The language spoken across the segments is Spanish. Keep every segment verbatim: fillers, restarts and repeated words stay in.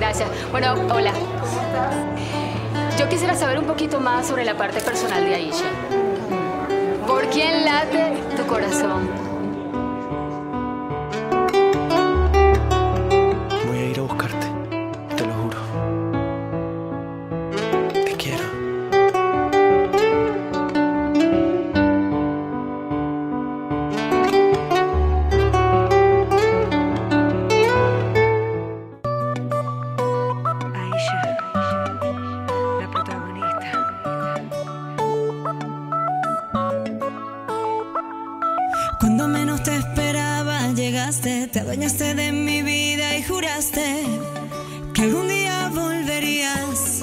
Gracias. Bueno, hola. Yo quisiera saber un poquito más sobre la parte personal de Aisha. ¿Por quién late tu corazón? Voy a ir a buscarte, te lo juro. Te quiero. Aisha, la protagonista. Cuando menos te esperaba llegaste, te adueñaste de mi vida y juraste que algún día volverías.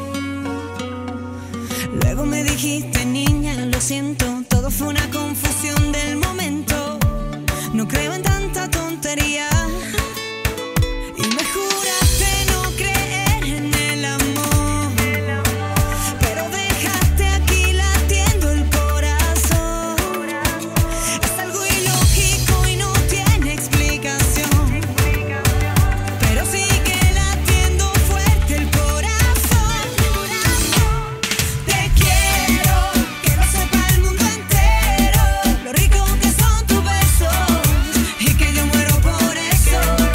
Luego me dijiste, niña, lo siento, todo fue una confusión del momento. No creo en tanta tontería. Y me juraste no creer en el amor, pero dejaste aquí latiendo el corazón. Es algo ilógico y no tiene explicación, pero sigue latiendo fuerte el corazón. Te quiero, que lo sepa el mundo entero, lo rico que son tus besos y que yo muero por eso.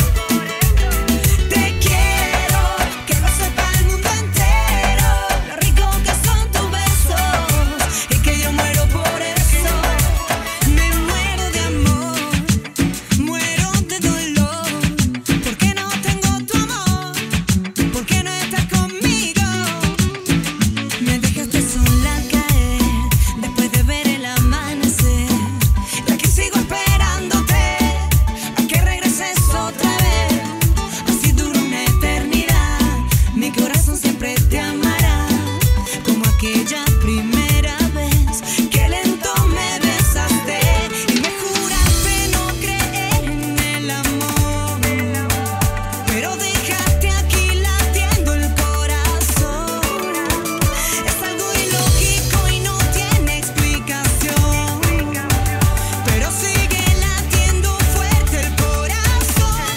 Te quiero, que lo sepa el mundo entero, lo rico que son tus besos y que yo muero por eso. Me muero de amor, muero de dolor, porque no tengo tu amor, porque no estás conmigo. Me dejaste sola caer después de ver el amanecer, y aquí sigo esperándote a que regreses otra vez. Así dura una eternidad, mi corazón siempre te amará, como aquella primera vez que lento me besaste y me juraste no creer en el amor, pero dejaste aquí latiendo el corazón. Es algo ilógico y no tiene explicación, pero sigue latiendo fuerte el corazón.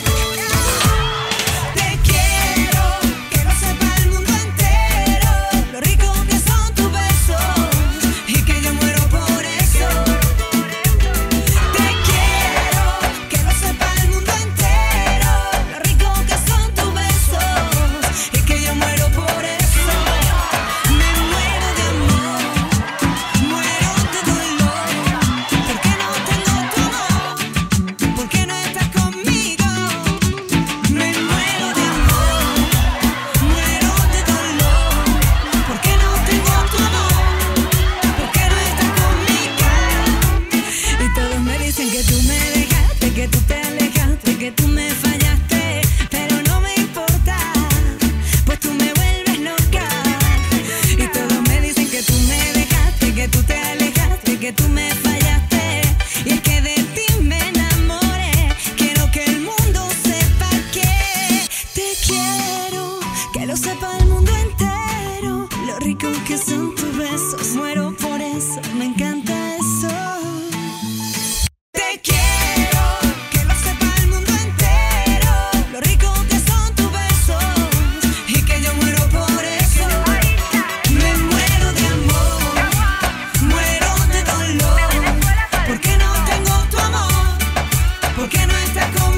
Te quiero, que lo sepa el mundo entero, lo rico que son tus besos y que yo muero por eso. Te quiero, que lo sepa el mundo entero, lo rico que son tus besos y que yo muero por eso. Me muero de amor, muero de dolor, porque no tengo tu amor, porque no estás conmigo. Me muero de amor, muero de dolor, porque no tengo tu amor, porque no estás conmigo. Y todos me dicen que tú me dejaste, que tú te alejaste, que tú me fallaste, pero no me importa, pues tú me vuelves loca. Y todos me dicen que tú me dejaste, que tú te alejaste, que tú me fallaste, y es que de ti me enamoré. Quiero que el mundo sepa que te quiero, que lo sepa el mundo entero, lo rico que son tus besos. Muero por eso, me encanta eso. Te quiero, que lo sepa el mundo entero, lo rico que son tus besos y que yo muero por eso. Me muero de amor, muero de dolor, porque no tengo tu amor, porque no estás conmigo.